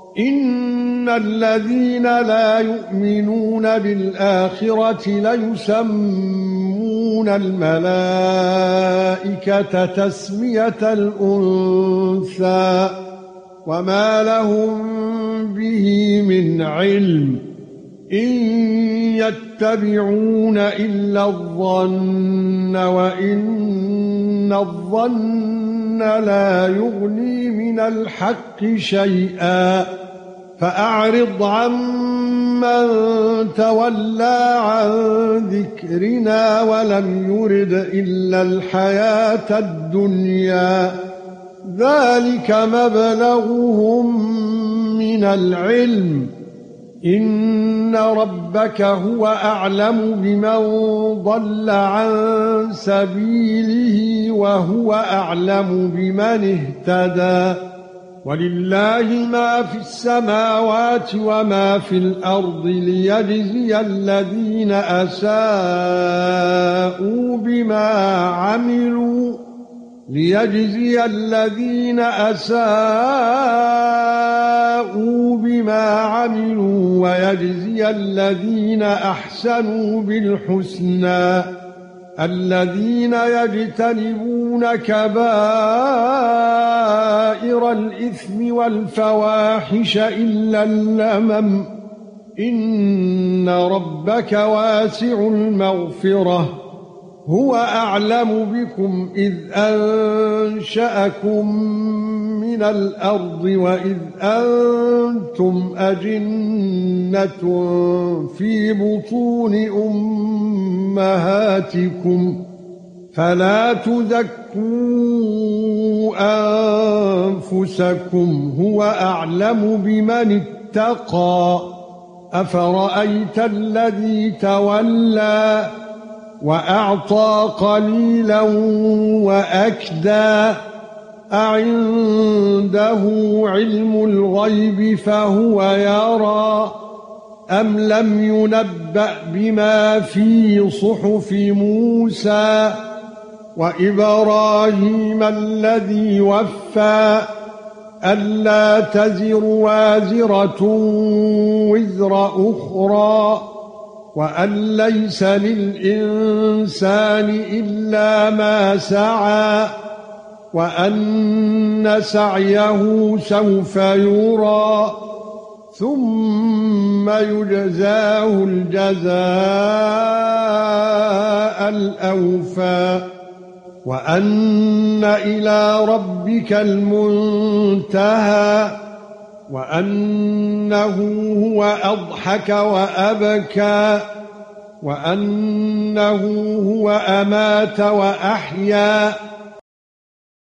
إِنَّ الَّذِينَ لَا يُؤْمِنُونَ بِالْآخِرَةِ لَيُسَمُّونَ الْمَلَائِكَةَ تَسْمِيَةَ الْأُنثَى وَمَا لَهُم بِهِ مِنْ عِلْمٍ إِن يَتَّبِعُونَ إِلَّا الظَّنَّ وَإِنَّ الظَّنَّ لَا يُغْنِي مِنَ الْحَقِّ شَيْئًا فَأَعْرِضْ عَمَّن تَوَلَّى عَن ذِكْرِنَا وَلَمْ يُرِدْ إِلَّا الْحَيَاةَ الدُّنْيَا ذَلِكَ مَبْلَغُهُم مِنَ الْعِلْمِ إِنَّ رَبَّكَ هُوَ أَعْلَمُ بِمَنْ ضَلَّ عَن سَبِيلِهِ وَهُوَ أَعْلَمُ بِمَنِ اهْتَدَى وَلِلَّهِ مَا فِي السَّمَاوَاتِ وَمَا فِي الْأَرْضِ لِيَجْزِيَ الَّذِينَ أَسَاءُوا بِمَا عَمِلُوا وَيَجْزِيَ الَّذِينَ أَحْسَنُوا بِالْحُسْنَى الَّذِينَ يَجْتَنِبُونَ كَبَائِرَ الْإِثْمِ وَالْفَوَاحِشَ إِلَّا اللَّمَمَ إِنَّ رَبَّكَ وَاسِعُ الْمَغْفِرَةِ هُوَ أَعْلَمُ بِكُمْ إِذْ أَنشَأَكُم مِّنَ الْأَرْضِ وَإِذْ أَنتُمْ أَجِنَّةٌ فِي بُطُونِ أُمَّهَاتِكُمْ فَلَا تُزَكُّوا أَنفُسَكُمْ هُوَ أَعْلَمُ بِمَنِ اتَّقَى أَفَرَأَيْتَ الَّذِي تَوَلَّى وَأَعْطَى قَلِيلًا وَأَكْدَى أَعِندَهُ عِلْمُ الْغَيْبِ فَهُوَ يَرَى أَمْ لَمْ يُنَبَّأْ بِمَا فِي صُحُفِ مُوسَى وَإِبْرَاهِيمَ الَّذِي وَفَّى أَلَّا تَزِرُ وَازِرَةٌ وِزْرَ أُخْرَى وَأَن لَّيْسَ لِلْإِنسَانِ إِلَّا مَا سَعَى وَأَنَّ سَعْيَهُ سَوْفَ يُرَى ثُمَّ يُجْزَاهُ الْجَزَاءَ الْأَوْفَى وَأَنَّ إِلَى رَبِّكَ الْمُنتَهَى وَأَنَّهُ هُوَ أَضْحَكَ وَأَبْكَى وَأَنَّهُ هُوَ أَمَاتَ وَأَحْيَا